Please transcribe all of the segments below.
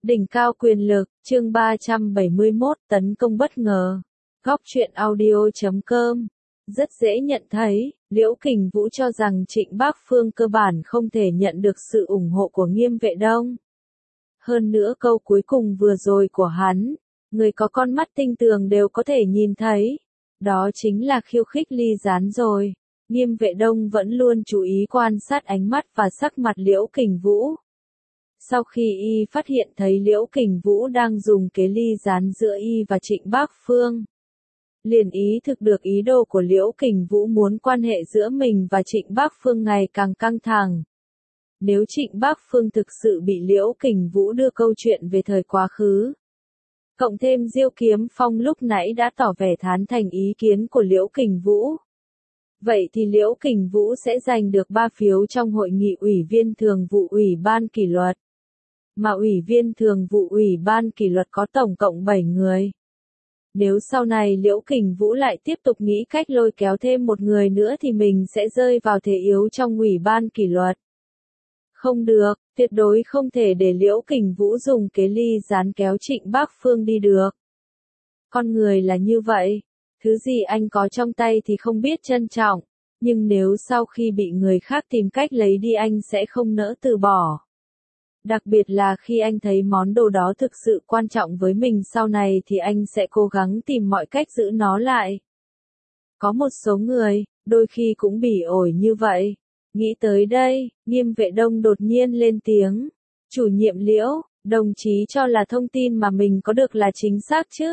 Đỉnh cao quyền lực, chương 371, tấn công bất ngờ. Góc truyện audio.com. Rất dễ nhận thấy, Liễu Kình Vũ cho rằng Trịnh Bác Phương cơ bản không thể nhận được sự ủng hộ của Nghiêm Vệ Đông. Hơn nữa câu cuối cùng vừa rồi của hắn, người có con mắt tinh tường đều có thể nhìn thấy. Đó chính là khiêu khích ly gián rồi. Nghiêm Vệ Đông vẫn luôn chú ý quan sát ánh mắt và sắc mặt Liễu Kình Vũ. Sau khi y phát hiện thấy Liễu Kình Vũ đang dùng kế ly gián giữa y và Trịnh Bác Phương, liền ý thức được ý đồ của Liễu Kình Vũ muốn quan hệ giữa mình và Trịnh Bác Phương ngày càng căng thẳng. Nếu Trịnh Bác Phương thực sự bị Liễu Kình Vũ đưa câu chuyện về thời quá khứ, cộng thêm Diêu Kiếm Phong lúc nãy đã tỏ vẻ thán thành ý kiến của Liễu Kình Vũ, vậy thì Liễu Kình Vũ sẽ giành được 3 phiếu trong hội nghị Ủy viên Thường vụ Ủy ban Kỷ luật. Mà Ủy viên Thường vụ Ủy ban Kỷ luật có tổng cộng 7 người. Nếu sau này Liễu Kình Vũ lại tiếp tục nghĩ cách lôi kéo thêm một người nữa thì mình sẽ rơi vào thế yếu trong Ủy ban Kỷ luật. Không được, tuyệt đối không thể để Liễu Kình Vũ dùng kế ly gián kéo Trịnh Bác Phương đi được. Con người là như vậy, thứ gì anh có trong tay thì không biết trân trọng, nhưng nếu sau khi bị người khác tìm cách lấy đi anh sẽ không nỡ từ bỏ. Đặc biệt là khi anh thấy món đồ đó thực sự quan trọng với mình sau này thì anh sẽ cố gắng tìm mọi cách giữ nó lại. Có một số người, đôi khi cũng bỉ ổi như vậy. Nghĩ tới đây, Nghiêm Vệ Đông đột nhiên lên tiếng. Chủ nhiệm Liễu, đồng chí cho là thông tin mà mình có được là chính xác chứ?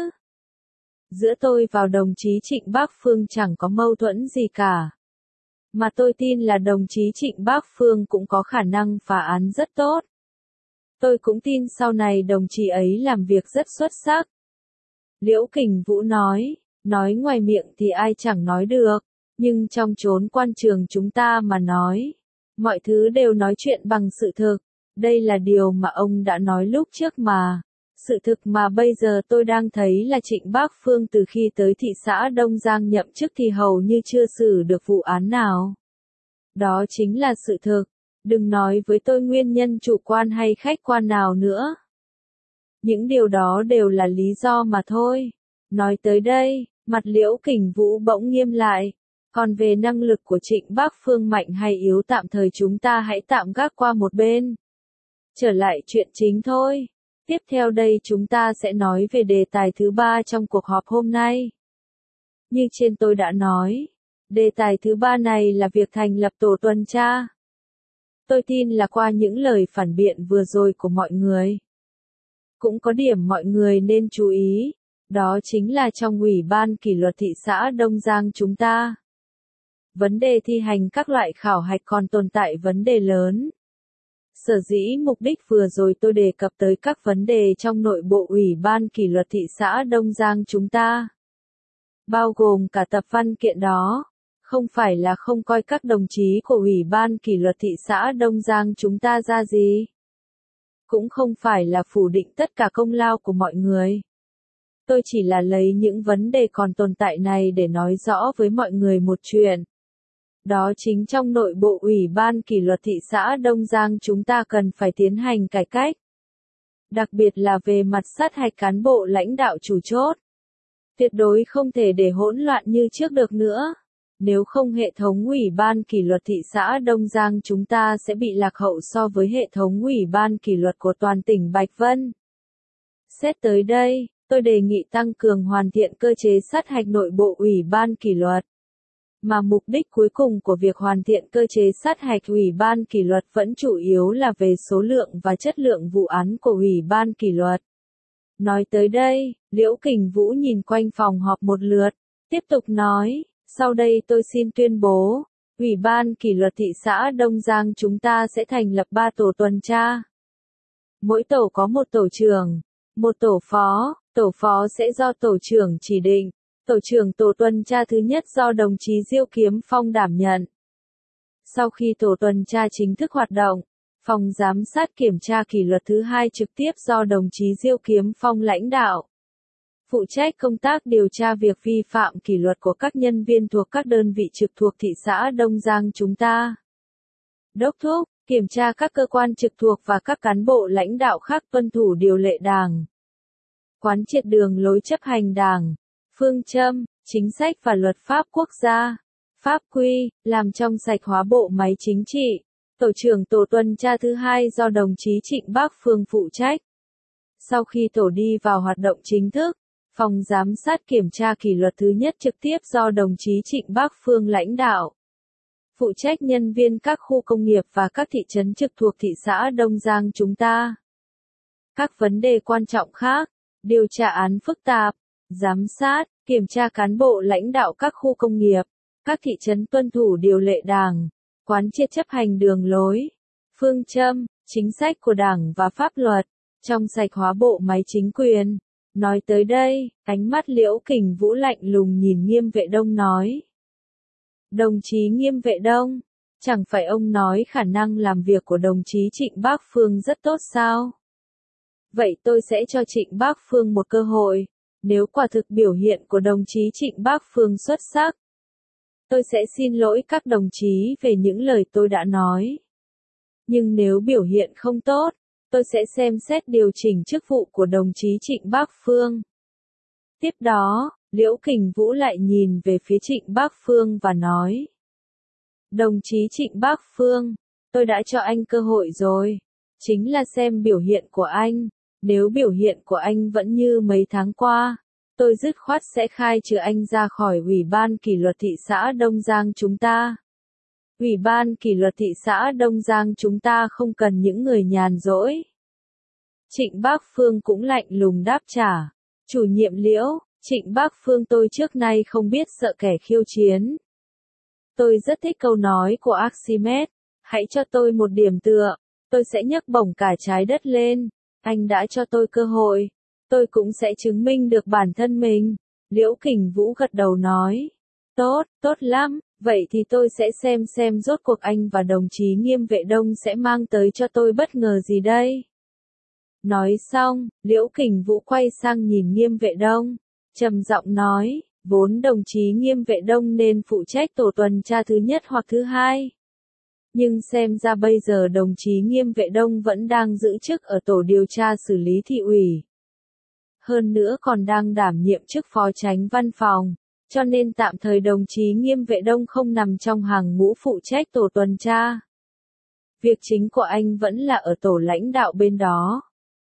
Giữa tôi và đồng chí Trịnh Bác Phương chẳng có mâu thuẫn gì cả. Mà tôi tin là đồng chí Trịnh Bác Phương cũng có khả năng phá án rất tốt. Tôi cũng tin sau này đồng chí ấy làm việc rất xuất sắc. Liễu Kình Vũ nói ngoài miệng thì ai chẳng nói được, nhưng trong chốn quan trường chúng ta mà nói, mọi thứ đều nói chuyện bằng sự thực, đây là điều mà ông đã nói lúc trước mà. Sự thực mà bây giờ tôi đang thấy là Trịnh Bác Phương từ khi tới thị xã Đông Giang nhậm chức thì hầu như chưa xử được vụ án nào. Đó chính là sự thực. Đừng nói với tôi nguyên nhân chủ quan hay khách quan nào nữa. Những điều đó đều là lý do mà thôi. Nói tới đây, mặt Liễu Kình Vũ bỗng nghiêm lại. Còn về năng lực của Trịnh Bác Phương mạnh hay yếu tạm thời chúng ta hãy tạm gác qua một bên. Trở lại chuyện chính thôi. Tiếp theo đây chúng ta sẽ nói về đề tài thứ 3 trong cuộc họp hôm nay. Như trên tôi đã nói, đề tài thứ 3 này là việc thành lập tổ tuần tra. Tôi tin là qua những lời phản biện vừa rồi của mọi người, cũng có điểm mọi người nên chú ý, đó chính là trong Ủy ban Kỷ luật thị xã Đông Giang chúng ta. Vấn đề thi hành các loại khảo hạch còn tồn tại vấn đề lớn. Sở dĩ mục đích vừa rồi tôi đề cập tới các vấn đề trong nội bộ Ủy ban Kỷ luật thị xã Đông Giang chúng ta, bao gồm cả tập văn kiện đó. Không phải là không coi các đồng chí của Ủy ban Kỷ luật thị xã Đông Giang chúng ta ra gì. Cũng không phải là phủ định tất cả công lao của mọi người. Tôi chỉ là lấy những vấn đề còn tồn tại này để nói rõ với mọi người một chuyện. Đó chính trong nội bộ Ủy ban Kỷ luật thị xã Đông Giang chúng ta cần phải tiến hành cải cách. Đặc biệt là về mặt sát hạch cán bộ lãnh đạo chủ chốt. Tuyệt đối không thể để hỗn loạn như trước được nữa. Nếu không hệ thống Ủy ban Kỷ luật thị xã Đông Giang chúng ta sẽ bị lạc hậu so với hệ thống Ủy ban Kỷ luật của toàn tỉnh Bạch Vân. Xét tới đây, tôi đề nghị tăng cường hoàn thiện cơ chế sát hạch nội bộ Ủy ban Kỷ luật. Mà mục đích cuối cùng của việc hoàn thiện cơ chế sát hạch Ủy ban Kỷ luật vẫn chủ yếu là về số lượng và chất lượng vụ án của Ủy ban Kỷ luật. Nói tới đây, Liễu Kình Vũ nhìn quanh phòng họp một lượt, tiếp tục nói. Sau đây tôi xin tuyên bố, Ủy ban Kỷ luật thị xã Đông Giang chúng ta sẽ thành lập 3 tổ tuần tra. Mỗi tổ có một tổ trưởng, một tổ phó sẽ do tổ trưởng chỉ định, tổ trưởng tổ tuần tra thứ nhất do đồng chí Diêu Kiếm Phong đảm nhận. Sau khi tổ tuần tra chính thức hoạt động, phòng giám sát kiểm tra kỷ luật thứ hai trực tiếp do đồng chí Diêu Kiếm Phong lãnh đạo. Phụ trách công tác điều tra việc vi phạm kỷ luật của các nhân viên thuộc các đơn vị trực thuộc thị xã Đông Giang chúng ta. Đốc thúc, kiểm tra các cơ quan trực thuộc và các cán bộ lãnh đạo khác tuân thủ điều lệ Đảng, quán triệt đường lối chấp hành Đảng, phương châm, chính sách và luật pháp quốc gia, pháp quy, làm trong sạch hóa bộ máy chính trị. Tổ trưởng tổ tuần tra thứ hai do đồng chí Trịnh Bác Phương phụ trách. Sau khi tổ đi vào hoạt động chính thức, phòng giám sát kiểm tra kỷ luật thứ nhất trực tiếp do đồng chí Trịnh Bác Phương lãnh đạo. Phụ trách nhân viên các khu công nghiệp và các thị trấn trực thuộc thị xã Đông Giang chúng ta. Các vấn đề quan trọng khác, điều tra án phức tạp, giám sát, kiểm tra cán bộ lãnh đạo các khu công nghiệp, các thị trấn tuân thủ điều lệ Đảng, quán triệt chấp hành đường lối, phương châm, chính sách của Đảng và pháp luật, trong sạch hóa bộ máy chính quyền. Nói tới đây, ánh mắt Liễu Kình Vũ lạnh lùng nhìn Nghiêm Vệ Đông nói. Đồng chí Nghiêm Vệ Đông, chẳng phải ông nói khả năng làm việc của đồng chí Trịnh Bác Phương rất tốt sao? Vậy tôi sẽ cho Trịnh Bác Phương một cơ hội, nếu quả thực biểu hiện của đồng chí Trịnh Bác Phương xuất sắc. Tôi sẽ xin lỗi các đồng chí về những lời tôi đã nói. Nhưng nếu biểu hiện không tốt, tôi sẽ xem xét điều chỉnh chức vụ của đồng chí Trịnh Bác Phương. Tiếp đó, Liễu Kình Vũ lại nhìn về phía Trịnh Bác Phương và nói. Đồng chí Trịnh Bác Phương, tôi đã cho anh cơ hội rồi. Chính là xem biểu hiện của anh. Nếu biểu hiện của anh vẫn như mấy tháng qua, tôi dứt khoát sẽ khai trừ anh ra khỏi Ủy ban kỷ luật thị xã Đông Giang chúng ta. Ủy ban kỷ luật thị xã Đông Giang chúng ta không cần những người nhàn rỗi. Trịnh Bác Phương cũng lạnh lùng đáp trả. Chủ nhiệm Liễu, Trịnh Bác Phương tôi trước nay không biết sợ kẻ khiêu chiến. Tôi rất thích câu nói của Archimedes, hãy cho tôi một điểm tựa, tôi sẽ nhấc bổng cả trái đất lên. Anh đã cho tôi cơ hội, tôi cũng sẽ chứng minh được bản thân mình. Liễu Kình Vũ gật đầu nói. Tốt, tốt lắm, vậy thì tôi sẽ xem rốt cuộc anh và đồng chí Nghiêm Vệ Đông sẽ mang tới cho tôi bất ngờ gì đây. Nói xong, Liễu Kình Vũ quay sang nhìn Nghiêm Vệ Đông, trầm giọng nói, vốn đồng chí Nghiêm Vệ Đông nên phụ trách tổ tuần tra thứ nhất hoặc thứ hai. Nhưng xem ra bây giờ đồng chí Nghiêm Vệ Đông vẫn đang giữ chức ở tổ điều tra xử lý thị ủy. Hơn nữa còn đang đảm nhiệm chức phó chánh văn phòng, cho nên tạm thời đồng chí Nghiêm Vệ Đông không nằm trong hàng ngũ phụ trách tổ tuần tra. Việc chính của anh vẫn là ở tổ lãnh đạo bên đó.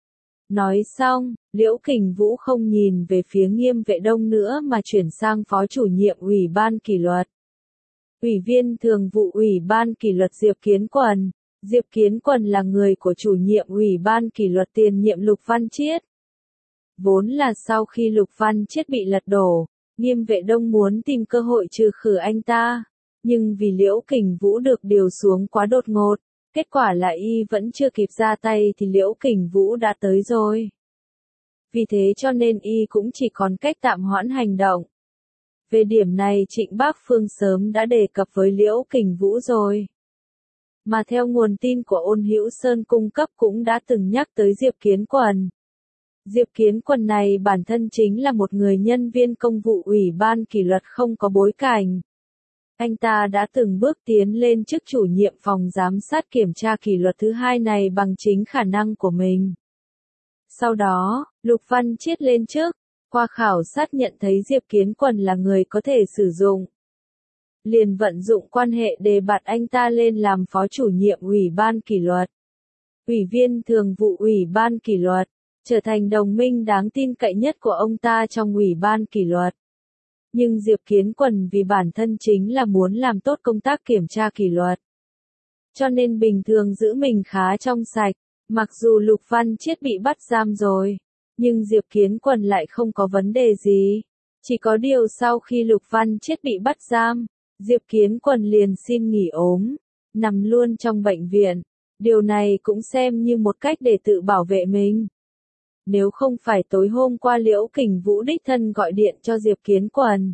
Nói xong, Liễu Kình Vũ không nhìn về phía Nghiêm Vệ Đông nữa mà chuyển sang phó chủ nhiệm Ủy ban kỷ luật. Ủy viên thường vụ Ủy ban kỷ luật Diệp Kiến Quần. Diệp Kiến Quần là người của chủ nhiệm Ủy ban kỷ luật tiền nhiệm Lục Văn Chiết. Vốn là sau khi Lục Văn Chiết bị lật đổ, Nghiêm Vệ Đông muốn tìm cơ hội trừ khử anh ta. Nhưng vì Liễu Kình Vũ được điều xuống quá đột ngột, kết quả là y vẫn chưa kịp ra tay thì Liễu Kình Vũ đã tới rồi. Vì thế cho nên y cũng chỉ còn cách tạm hoãn hành động. Về điểm này Trịnh Bác Phương sớm đã đề cập với Liễu Kình Vũ rồi. Mà theo nguồn tin của Ôn Hữu Sơn cung cấp cũng đã từng nhắc tới Diệp Kiến Quần. Diệp Kiến Quần này bản thân chính là một người nhân viên công vụ Ủy ban kỷ luật không có bối cảnh. Anh ta đã từng bước tiến lên chức chủ nhiệm phòng giám sát kiểm tra kỷ luật thứ hai này bằng chính khả năng của mình. Sau đó, Lục Văn Chiết lên chức, qua khảo sát nhận thấy Diệp Kiến Quần là người có thể sử dụng. Liền vận dụng quan hệ đề bạt anh ta lên làm phó chủ nhiệm Ủy ban kỷ luật. Ủy viên thường vụ Ủy ban kỷ luật, trở thành đồng minh đáng tin cậy nhất của ông ta trong Ủy ban kỷ luật. Nhưng Diệp Kiến Quần vì bản thân chính là muốn làm tốt công tác kiểm tra kỷ luật. Cho nên bình thường giữ mình khá trong sạch, mặc dù Lục Văn Chiết bị bắt giam rồi, nhưng Diệp Kiến Quần lại không có vấn đề gì. Chỉ có điều sau khi Lục Văn Chiết bị bắt giam, Diệp Kiến Quần liền xin nghỉ ốm, nằm luôn trong bệnh viện. Điều này cũng xem như một cách để tự bảo vệ mình. Nếu không phải tối hôm qua Liễu Kình Vũ đích thân gọi điện cho Diệp Kiến Quần,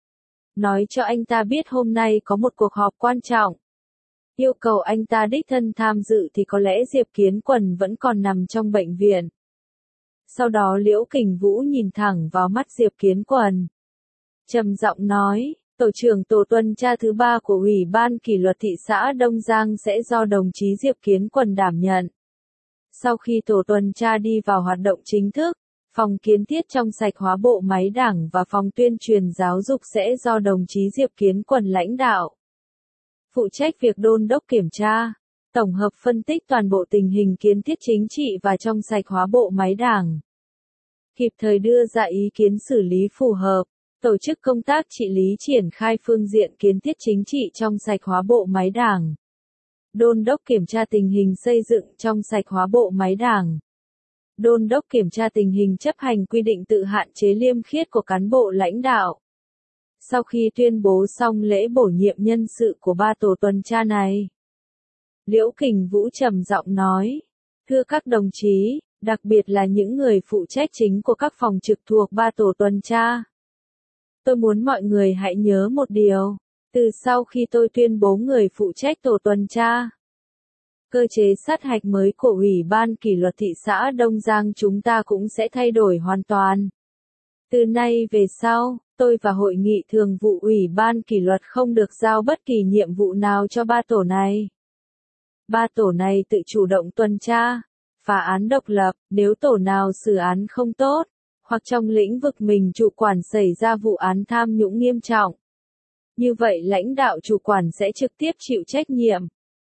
nói cho anh ta biết hôm nay có một cuộc họp quan trọng, yêu cầu anh ta đích thân tham dự thì có lẽ Diệp Kiến Quần vẫn còn nằm trong bệnh viện. Sau đó Liễu Kình Vũ nhìn thẳng vào mắt Diệp Kiến Quần, trầm giọng nói, Tổ trưởng tổ tuần tra thứ 3 của Ủy ban kỷ luật thị xã Đông Giang sẽ do đồng chí Diệp Kiến Quần đảm nhận. Sau khi tổ tuần tra đi vào hoạt động chính thức, phòng kiến thiết trong sạch hóa bộ máy đảng và phòng tuyên truyền giáo dục sẽ do đồng chí Diệp Kiến Quần lãnh đạo. Phụ trách việc đôn đốc kiểm tra, tổng hợp phân tích toàn bộ tình hình kiến thiết chính trị và trong sạch hóa bộ máy đảng. Kịp thời đưa ra ý kiến xử lý phù hợp, tổ chức công tác trị lý triển khai phương diện kiến thiết chính trị trong sạch hóa bộ máy đảng. Đôn đốc kiểm tra tình hình xây dựng trong sạch hóa bộ máy đảng. Đôn đốc kiểm tra tình hình chấp hành quy định tự hạn chế liêm khiết của cán bộ lãnh đạo. Sau khi tuyên bố xong lễ bổ nhiệm nhân sự của 3 tổ tuần tra này, Liễu Kình Vũ trầm giọng nói, thưa các đồng chí, đặc biệt là những người phụ trách chính của các phòng trực thuộc 3 tổ tuần tra. Tôi muốn mọi người hãy nhớ một điều, từ sau khi tôi tuyên bố người phụ trách tổ tuần tra, cơ chế sát hạch mới của Ủy ban kỷ luật thị xã Đông Giang chúng ta cũng sẽ thay đổi hoàn toàn. Từ nay về sau, tôi và Hội nghị thường vụ Ủy ban kỷ luật không được giao bất kỳ nhiệm vụ nào cho 3 tổ này. 3 tổ này tự chủ động tuần tra, phá án độc lập, nếu tổ nào xử án không tốt, hoặc trong lĩnh vực mình chủ quản xảy ra vụ án tham nhũng nghiêm trọng. Như vậy lãnh đạo chủ quản sẽ trực tiếp chịu trách nhiệm.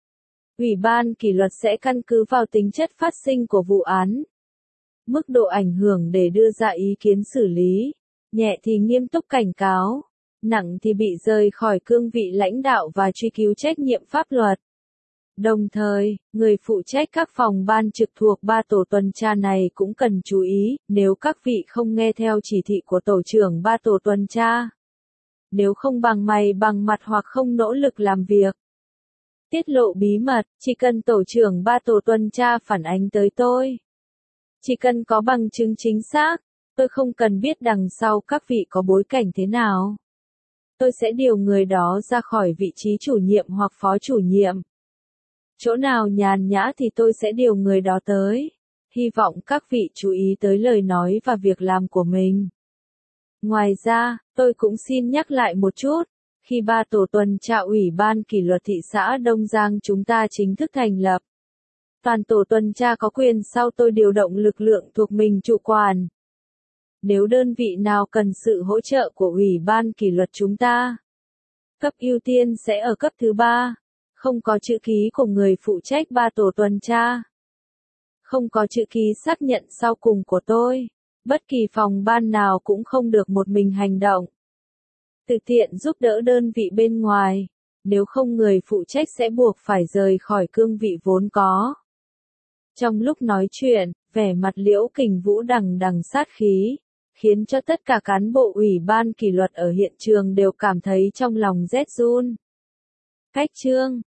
Ủy ban kỷ luật sẽ căn cứ vào tính chất phát sinh của vụ án, mức độ ảnh hưởng để đưa ra ý kiến xử lý, nhẹ thì nghiêm túc cảnh cáo, nặng thì bị rời khỏi cương vị lãnh đạo và truy cứu trách nhiệm pháp luật. Đồng thời, người phụ trách các phòng ban trực thuộc 3 tổ tuần tra này cũng cần chú ý, nếu các vị không nghe theo chỉ thị của tổ trưởng 3 tổ tuần tra, nếu không bằng mày bằng mặt hoặc không nỗ lực làm việc, tiết lộ bí mật, chỉ cần tổ trưởng 3 tổ tuần tra phản ánh tới tôi. Chỉ cần có bằng chứng chính xác, tôi không cần biết đằng sau các vị có bối cảnh thế nào. Tôi sẽ điều người đó ra khỏi vị trí chủ nhiệm hoặc phó chủ nhiệm. Chỗ nào nhàn nhã thì tôi sẽ điều người đó tới. Hy vọng các vị chú ý tới lời nói và việc làm của mình. Ngoài ra, tôi cũng xin nhắc lại một chút, khi 3 tổ tuần tra Ủy ban kỷ luật thị xã Đông Giang chúng ta chính thức thành lập, toàn tổ tuần tra có quyền sau tôi điều động lực lượng thuộc mình chủ quản. Nếu đơn vị nào cần sự hỗ trợ của Ủy ban kỷ luật chúng ta, cấp ưu tiên sẽ ở cấp thứ 3. Không có chữ ký của người phụ trách 3 tổ tuần tra. Không có chữ ký xác nhận sau cùng của tôi. Bất kỳ phòng ban nào cũng không được một mình hành động. Thực hiện giúp đỡ đơn vị bên ngoài. Nếu không người phụ trách sẽ buộc phải rời khỏi cương vị vốn có. Trong lúc nói chuyện, vẻ mặt Liễu Kình Vũ đằng đằng sát khí, khiến cho tất cả cán bộ Ủy ban kỷ luật ở hiện trường đều cảm thấy trong lòng rét run. Cách chương